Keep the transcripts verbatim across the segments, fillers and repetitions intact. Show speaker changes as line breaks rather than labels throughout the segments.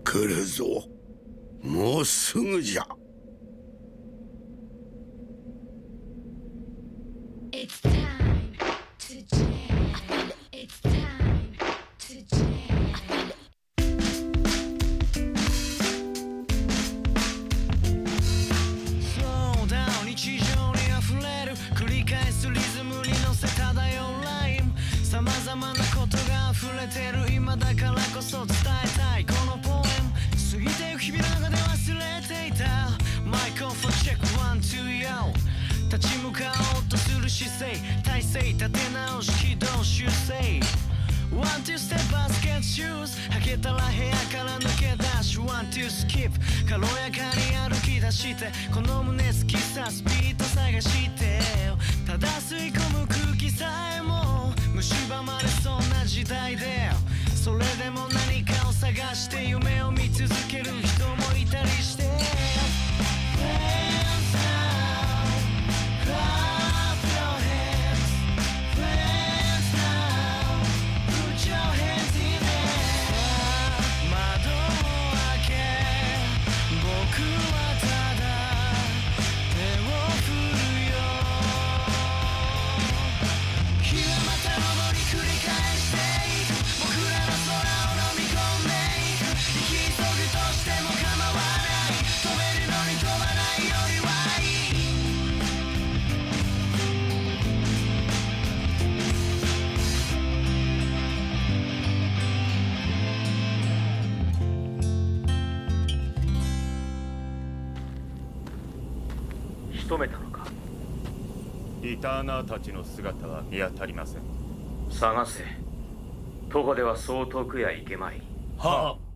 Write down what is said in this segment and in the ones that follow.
来るぞ。もうすぐじゃ。
It's time to jam. It's time to jam.
Slow down 日常にあふれる繰り返すリズムに乗せ漂うライムさまざまなことが溢れてる今だからこそ伝えたいこのポエム過ぎてゆく日々の中で忘れていたマイクロフォンチェックワンツーよ立ち向かおうとする姿勢体勢立て直し軌道修正ワンツーステップバスケットシューズ履けたら部屋から抜け出しワンツースキップ軽やかに歩き出してこの胸好きさスピード探してただ吸い込む空気さえも蝕まれそうな時代でそれでも何かを探して夢を見続ける人もいたりして
仕留めたのか。
リターナーたちの姿は見当たりません。
探せ。徒歩ではそう遠くや行けまい。
はあ。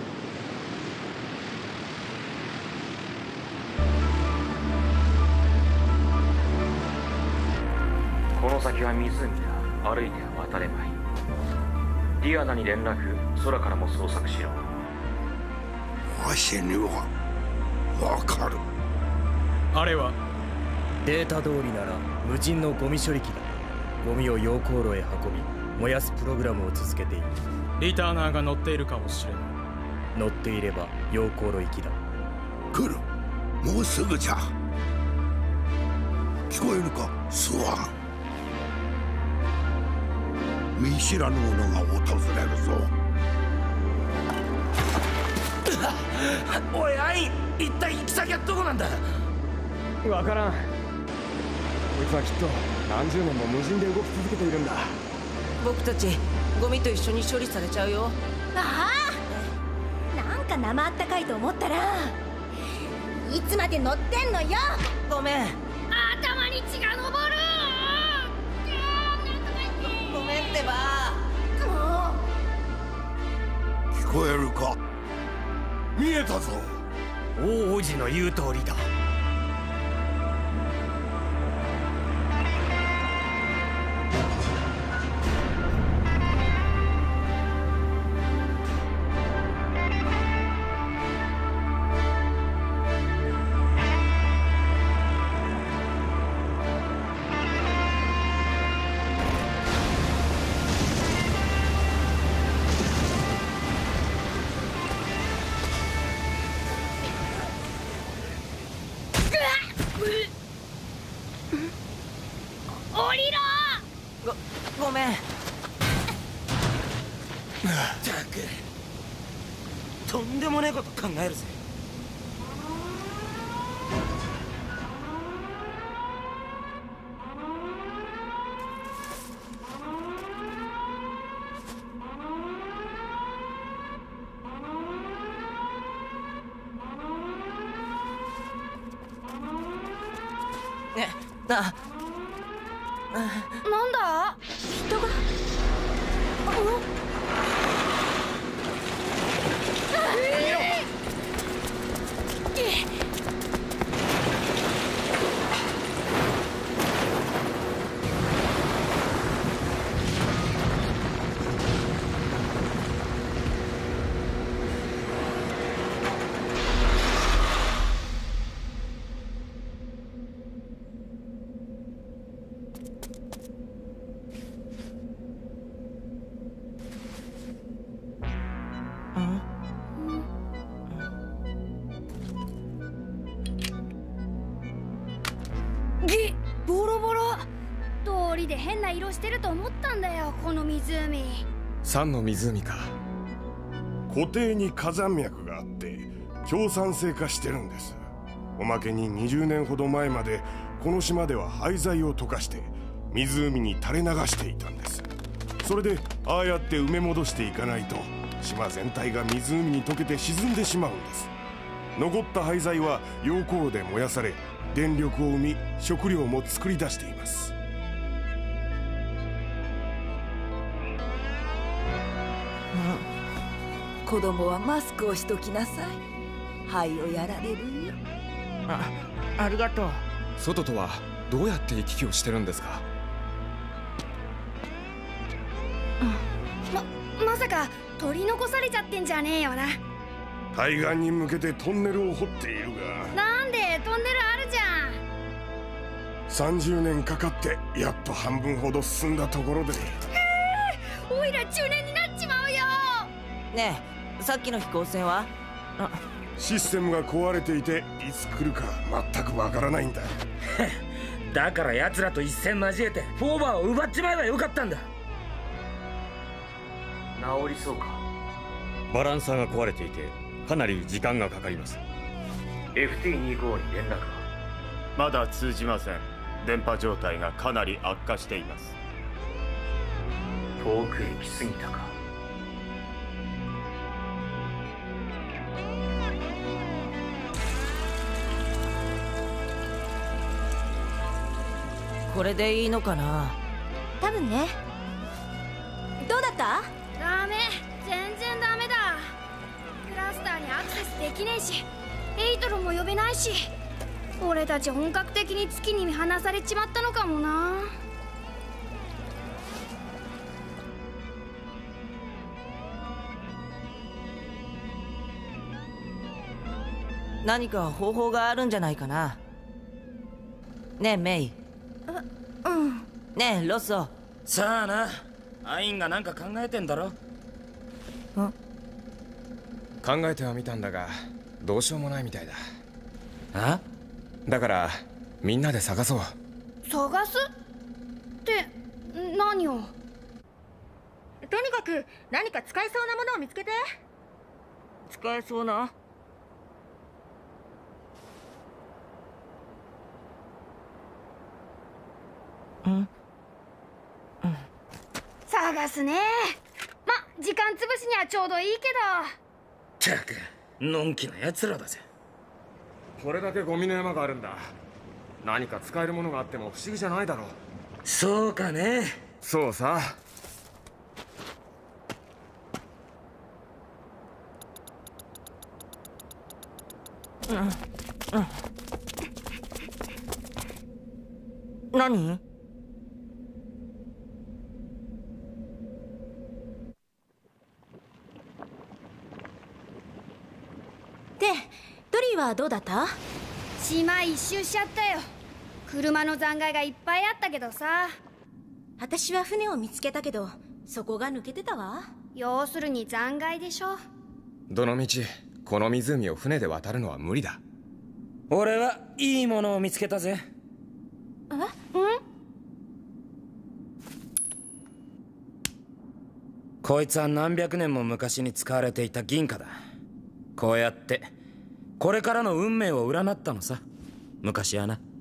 この先は湖だ。歩いては渡れまい。ディアナに連絡、空からも捜索しろ。
わしにはわかる。
あれはデータ通りなら無人のゴミ処理機だ。ゴミを溶鉱炉へ運び燃やすプログラムを続けている。リターナーが乗っているかもしれない。乗っていれば溶鉱炉行きだ。
来る。もうすぐじゃ。聞こえるかスワン。見知らぬ者が訪れるぞ。
おいアイン、一体行き先はどこなんだ。
わからん。こいつはきっと何十年も無人で動き続けているんだ。
僕たちゴミと一緒に処理されちゃうよ。
ああ、なんか生あったかいと思ったらいつまで乗ってんのよ。
ごめん。
頭に血が上る。
ごめんってば。
も
う聞こえるか。見えたぞ。
大王子の言う通りだ。
降りろ。
ご、ごめん。
ったくとんでもねえこと考えるぜ。
え、な
なんだ。
人が。
りで変な色してると思ったんだよ、この湖。
酸の湖か。
湖底に火山脈があって強酸性化してるんです。おまけににじゅうねんほど前までこの島では廃材を溶かして湖に垂れ流していたんです。それでああやって埋め戻していかないと島全体が湖に溶けて沈んでしまうんです。残った廃材は溶鉱炉で燃やされ電力を生み食料も作り出しています。
うん、子供はマスクをしときなさい。肺をやられるよ。
あ、ありがとう。
外とはどうやって行き来をしてるんですか？
ま、まさか取り残されちゃってんじゃねえよな。
対岸に向けてトンネルを掘っているが。
なんでトンネルあるじゃん。
さんじゅうねんかかってやっと半分ほど進んだところで。
へえ、おいら中年になっちまうよ。
ねえ、さっきの飛行船は？あ、
システムが壊れていていつ来るか全くわからないんだ。
だから奴らと一戦交えてフォーバーを奪っちまえばよかったんだ。
治りそうか？
バランサーが壊れていてかなり時間がかかります。
エフティーにじゅうご に連絡は？
まだ通じません。電波状態がかなり悪化しています。
遠くへ来すぎたか？
これでいいのかな？
多分ね。どうだった？
ダメ、全然ダメだ。クラスターにアクセスできねえし、エイトルも呼べないし、俺たち本格的に月に見放されちまったのかもな。
何か方法があるんじゃないかな。ねえメイ。
うん。
ねえロッソ。
さあな、アインがなんか考えてんだろ。ん？
考えてはみたんだがどうしようもないみたいだ。
あ？
だからみんなで探そう。
探すって何を？
とにかく何か使えそうなものを見つけて。
使えそうな？うん、
うん、探すね。ま、時間つぶしにはちょうどいいけ
ど。ったくのんきな奴らだぜ。
これだけゴミの山があるんだ。何か使えるものがあっても不思議じゃないだろう。
そうかね。
そうさ。
うん、うん。何？
で、ドリーはどうだった？
島一周しちゃったよ。車の残骸がいっぱいあったけどさ。
私は船を見つけたけどそこが抜けてたわ。
要するに残骸でしょ。
どのみちこの湖を船で渡るのは無理だ。
俺はいいものを見つけたぜ。
え？うん？
こいつは何百年も昔に使われていた銀貨だ。こうやってこれからの運命を占ったのさ、昔はな。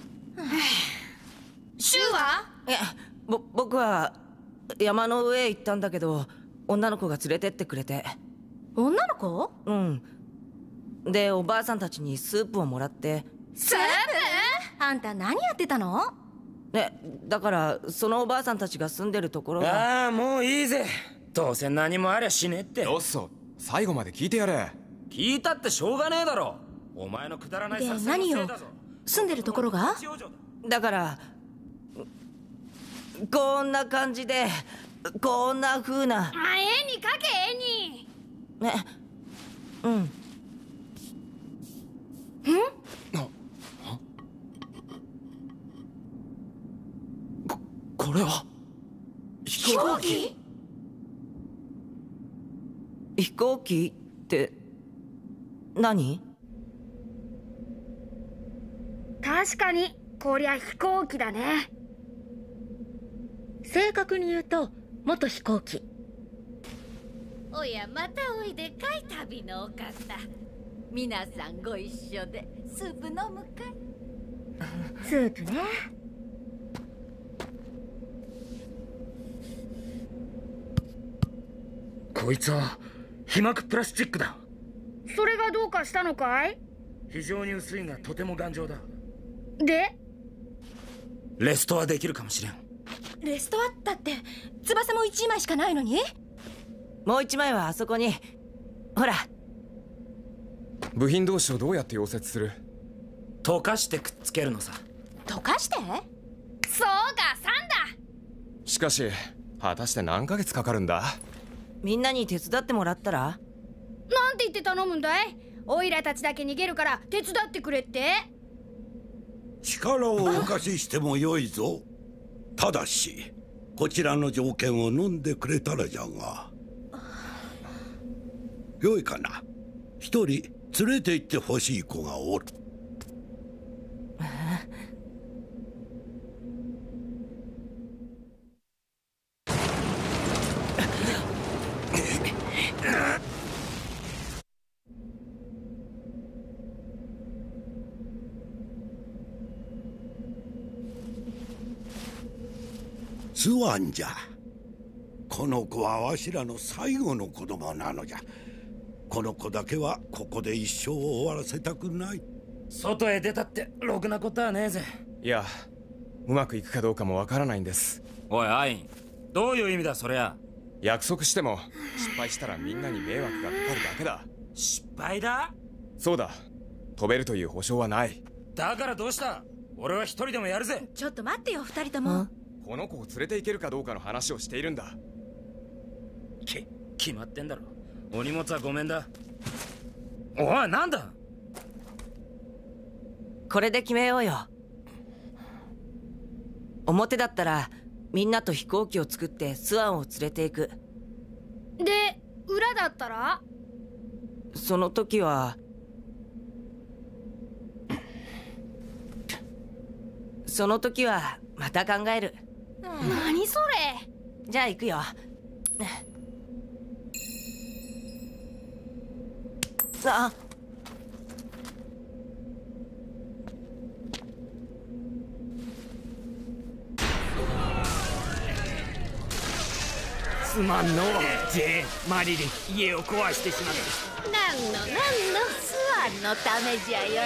シュウは？
いや、ぼ僕は山の上へ行ったんだけど女の子が連れてってくれて。
女の子？
うん。でおばあさんたちにスープをもらって。
スープ？あんた何やってたの？
ね、だからそのおばあさんたちが住んでるところが。
ああ、もういいぜ。どうせ何もありゃしねえって。
ロッソ、最後まで聞いてやれ。
聞いたってしょうがねえだろ。お前のくだらない作戦のせいだぞ。
住んでるところが？
だからこんな感じでこんな風な。
あ、絵に描け、絵に。
ね、うん。ん？こ、これは
飛行機？
飛行機って何？
確かにこりゃ飛行機だね。
正確に言うと元飛行機。
おや、またおいでかい、旅のお方。皆さんご一緒でスープ飲むかい？
スープね。
こいつは被膜プラスチックだ。
それがどうかしたのかい？
非常に薄いがとても頑丈だ。
で
レストはできるかもしれん。
レストあったって翼も一枚しかないのに。
もう一枚はあそこに。ほら。
部品同士をどうやって溶接する？
溶かしてくっつけるのさ。
溶かして？
そうか、サンだ。
しかし果たして何ヶ月かかるんだ？
みんなに手伝ってもらったら？
なんて言って頼むんだい？オイラたちだけ逃げるから手伝ってくれって？
力をお貸ししてもよいぞ。ただしこちらの条件を飲んでくれたらじゃが。よいかな。一人連れて行ってほしい子がおる。スワンじゃ。この子はわしらの最後の子供なのじゃ。この子だけはここで一生を終わらせたくない。
外へ出たってろくなことはねえぜ。
いや、うまくいくかどうかもわからないんです。
おいアイン、どういう意味だそりゃ。
約束しても失敗したらみんなに迷惑がかかるだけだ。
失敗だ？
そうだ。飛べるという保証はない。
だからどうした？俺は一人でもやるぜ。
ちょっと待ってよ、二人とも。
この子を連れて行けるかどうかの話をしているんだ。
き決まってんだろ。お荷物はごめんだ。おい、なんだ？
これで決めようよ。表だったらみんなと飛行機を作ってスワンを連れて行く。
で裏だったら？
その時はその時はまた考える。
何それ？
じゃあ行くよ。あ、
すまんのジェーン、マリリン、家を壊してしまって。
なんのなんのスワンのためじゃよ。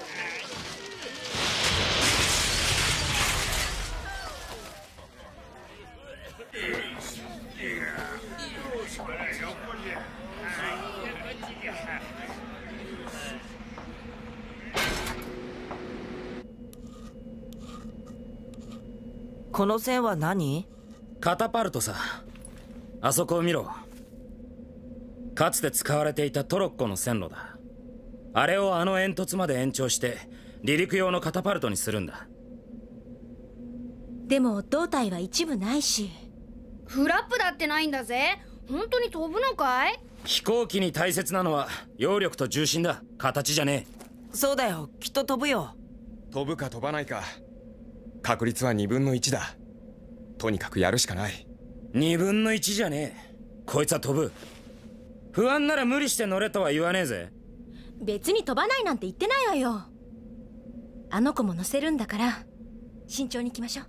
この線は何？
カタパルトさ。あそこを見ろ。かつて使われていたトロッコの線路だ。あれをあの煙突まで延長して離陸用のカタパルトにするんだ。
でも胴体は一部ないし。
フラップだってないんだぜ。本当に飛ぶのかい？
飛行機に大切なのは揚力と重心だ。形じゃね
え。そうだよ、きっと飛ぶよ。
飛ぶか飛ばないか確率はにぶんのいちだ。とにかくやるしかない。
にぶんのいちじゃねえ。こいつは飛ぶ。不安なら無理して乗れとは言わねえぜ。
別に飛ばないなんて言ってないわよ。あの子も乗せるんだから慎重に行きましょ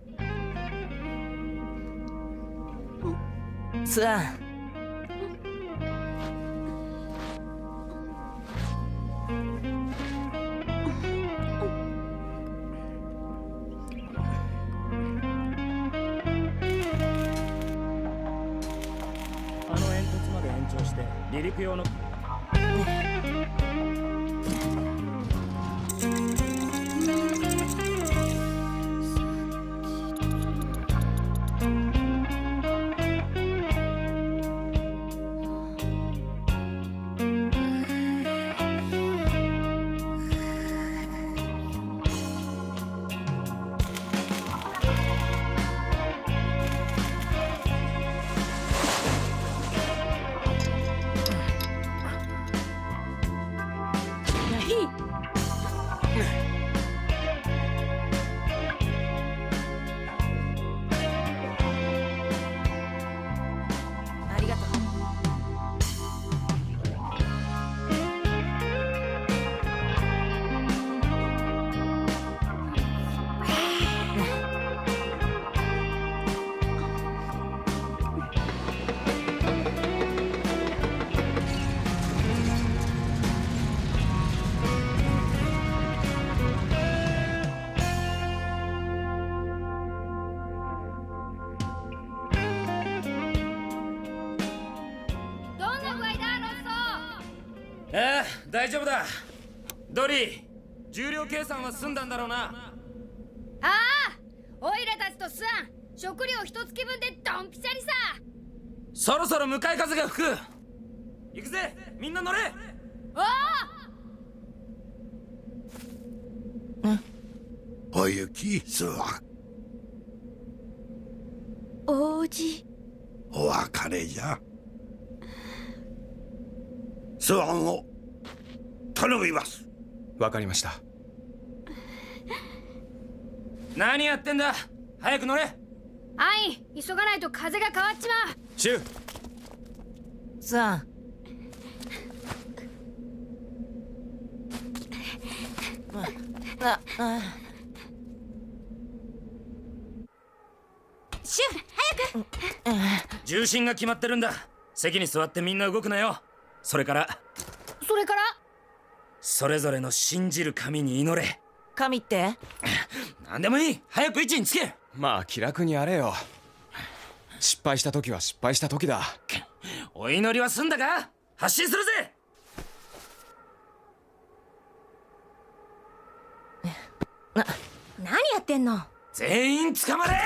う。スワン、
離陸用の大丈夫だ。ドリー、重量計算は済んだんだろうな。
ああ、オイラたちとスアン、食料一月分でドンピシャリさ。
そろそろ向かい風が吹く。行くぜ、みんな乗れ。
お
おゆき、スワン。
王子。
お別れじゃ。スワンを頼みます。
わかりました。
何やってんだ、早く乗れ。
アイ、急がないと風が変わっちまう。
シュウ、
スワン。ああ
シュウ、早く。
重心が決まってるんだ。席に座ってみんな動くなよ。それから
それから
それぞれの信じる神に祈れ。
神って？
何でもいい、早く位置につけ。
まあ気楽にやれよ。失敗した時は失敗した時だ。
お祈りは済んだか。発進するぜ。
な、何やってんの。
全員捕まれ。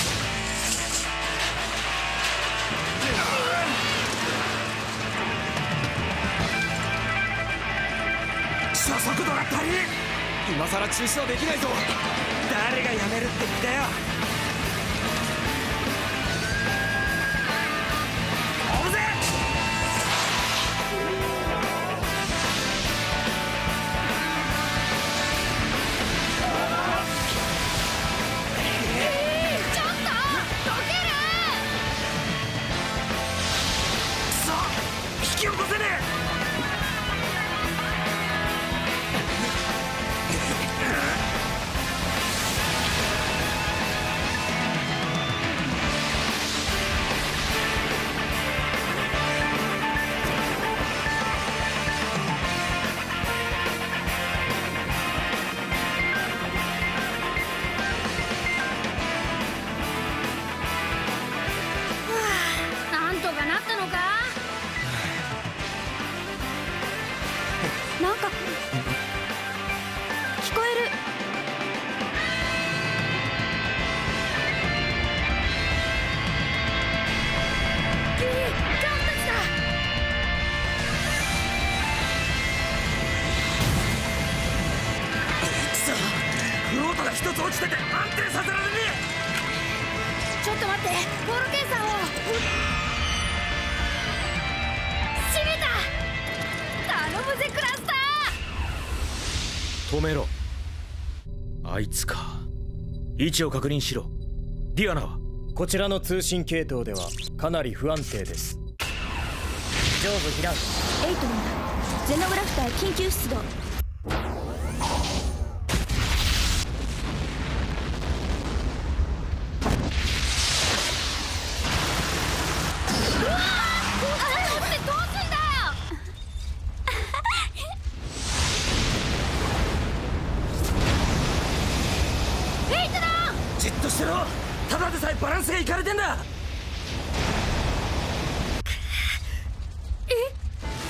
初速度が足りね
え。今さら中止はできないぞ。
誰がやめるって言ったよ。追うぜ。
ちょっとどける。
くそ、引き起こせねえ。
なんとかなったのか。なんか聞こえる。キリ、ジャンプたちだ。
くそ、フロートが一つ落ちてて安定させられね
え。ちょっと待って、ボール計算を。閉めた。頼むぜクラスタ
ー。止めろ。あいつか。位置を確認しろ。ディアナはこちらの通信系統ではかなり不安定です。上部避難。
エイトマンだ。ゼノグラフター緊急出動。
じっとしてろ。ただでさえバランスがいかれてんだ。
え？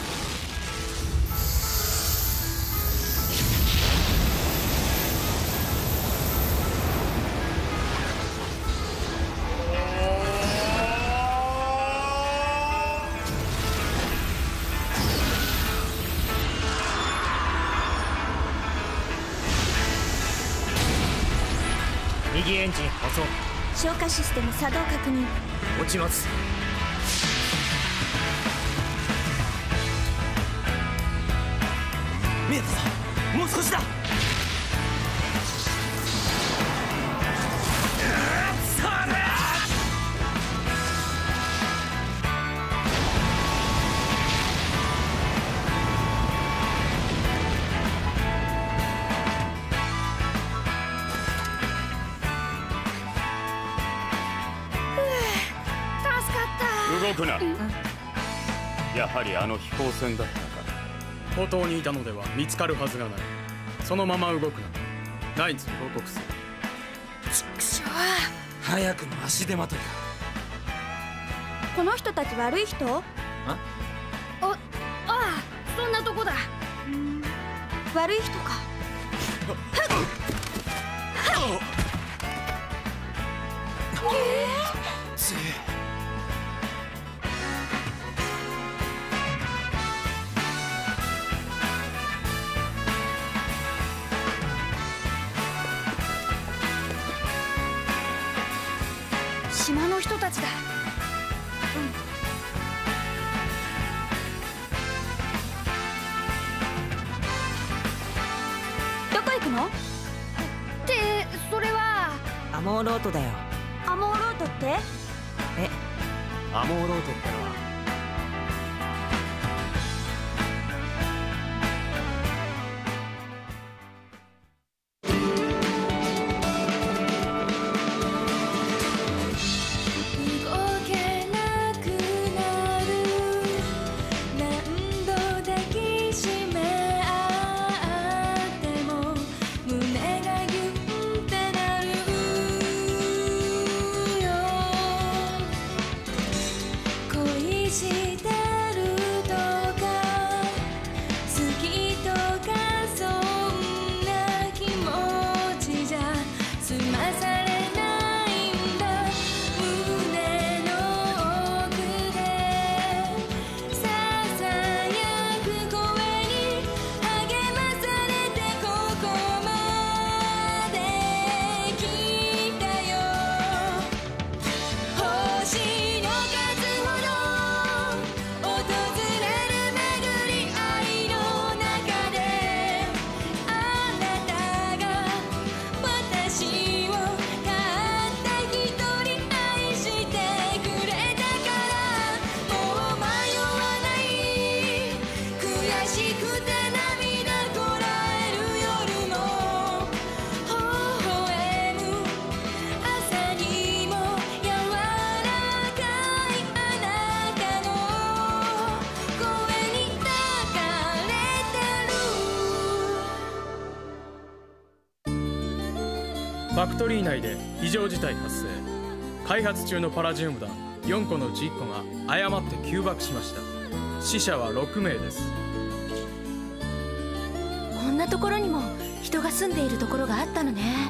右エンジン破損。
消火システム作動確認。
落ちます。
見えたぞ、もう少しだ。それ。
動くな。やはりあの飛行船だったか。
孤島にいたのでは見つかるはずがない。そのまま動くな。ナイツに報告する。
ちくしょう。
早くも足手まといだ。
この人たち悪い人？
あ、ああ、そんなとこだ。 悪い人か。島の人たちだ。どこ行くの？ってそれは
アモーロートだよ。
アモーロートって？
え、
アモーロートってのは
ファクトリー内で異常事態発生。開発中のパラジウム弾よんこのうちいっこが誤って急爆しました。死者はろくめいです。
こんなところにも人が住んでいるところがあったのね。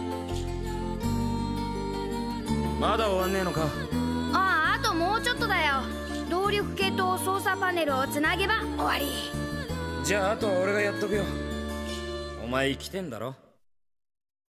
まだ終わんねえのか。
ああ、あともうちょっとだよ。動力系と操作パネルをつなげば終わり。
じゃああとは俺がやっとくよ。お前生きてんだろ。